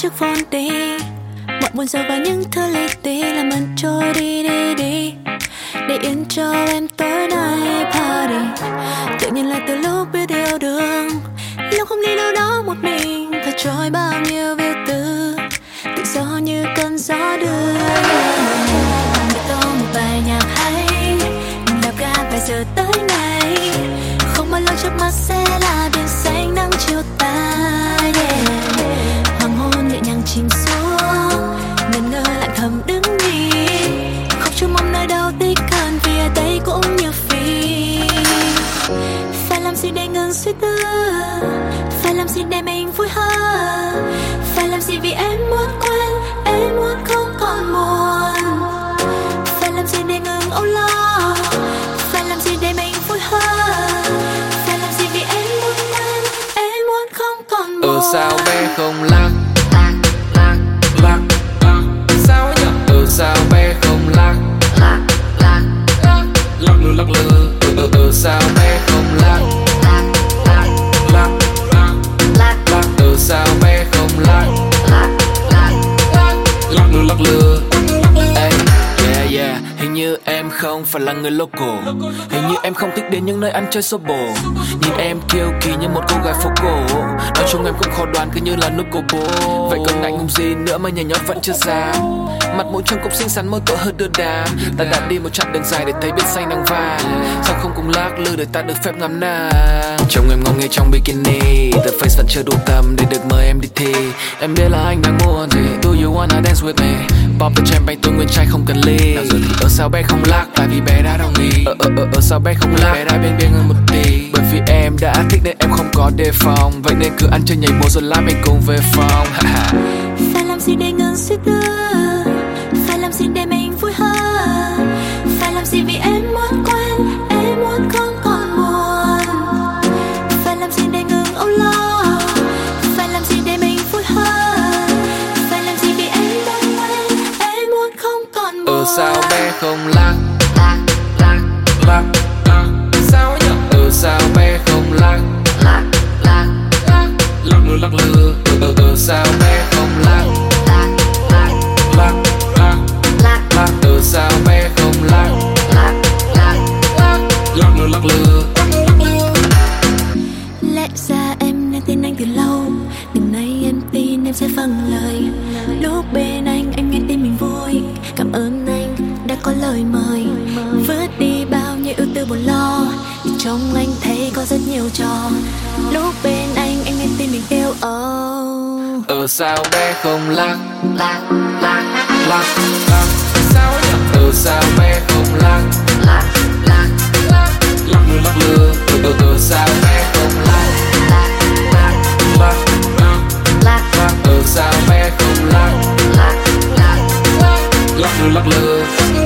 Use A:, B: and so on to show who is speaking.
A: chiếc phone đi. Mọi buồn rơi vào những thứ li ti, làm mình trôi đi đi đi. Để yên cho em tối nay party. Tự nhiên là từ lúc biết yêu đương, lúc không đi đâu đó một mình, và trôi bao nhiêu việc tư, tự do như cơn gió đưa. Để tôi một bài nhạc hay, đạp ga vài giờ tới ngày. Không bao lâu trước mắt sẽ là biển xanh nắng chiều tà. Hoàng hôn nhẹ nhàng chìm xuống, ngần ngơ lại thầm đứng nhìn. Không trông mong nơi đâu tích hơn, vì ở đây cũng như phí. Phải làm gì để ngừng suy tư, phải làm gì để mình vui hơn, phải làm gì vì em muốn quên, em muốn không còn buồn. Phải làm gì để ngừng âu lo, phải làm gì để mình vui hơn, phải làm gì vì em muốn quên, em muốn không còn buồn.
B: Sao bé không lắc lắc sao nhở? Sao bé không lắc lắc lư sao bé không lắc sao bé không lắc lắc lư. Yeah, hình như em không phải là người local. Hình như em không thích đến những nơi ăn chơi xô bồ. Nhìn em kiêu kỳ như một cô gái phố cổ. Nói chung em cũng khó đoán cứ như là nút cô bố. Vậy còn ngại ngùng gì nữa mà nhảy nhót vẫn chưa dám. Mặt mũi trông cũng xinh xắn môi cỡ hơn đưa đám. Ta đã đi một chặng đường dài để thấy biển xanh nắng vàng. Sao không cùng lắc lư để ta được phép ngắm nàng. Trông em ngông nghê trong bikini, the face vẫn chưa đủ tầm để được mời em đi thi. Em biết là anh đang muốn gì. Do you wanna dance with me? Pop the champagne tôi nguyên trai không cần ly. Nào giờ thì sao bé không lắc, tại vì bé đã đồng ý. Sao bé không lắc, bé đã biên biên hơn một tí. Bởi vì em đã thích nên em không có đề phòng. Vậy nên cứ ăn chơi nhảy múa rồi lát mình cùng về phòng.
A: Phải làm gì để ngừng suy tư, phải làm gì để mình vui hơn, phải làm gì vì em muốn quên, em muốn không còn buồn. Phải làm gì để ngừng âu lo, phải làm gì để mình vui hơn, phải làm gì vì em muốn quên, em muốn không còn buồn.
B: Sao bé không lắc sao nhở? Sao bé không lắc lắc lư sao bé không lắc sao bé không lắc lư.
A: Lẽ ra em nên tin anh từ lâu, nhưng nay em tin em sẽ vâng lời. Lúc bên anh nghe tim mình vui. Cảm ơn anh đã có lời mời, vứt đi bao nhiêu ưu tư buồn lo. Thì trong anh thấy có rất nhiều trò. Lúc bên anh nghe tim mình kêu
B: Sao bé không lắc sao nhở? Sao bé không lắc lư sao bé không lắc sao bé không lắc lư.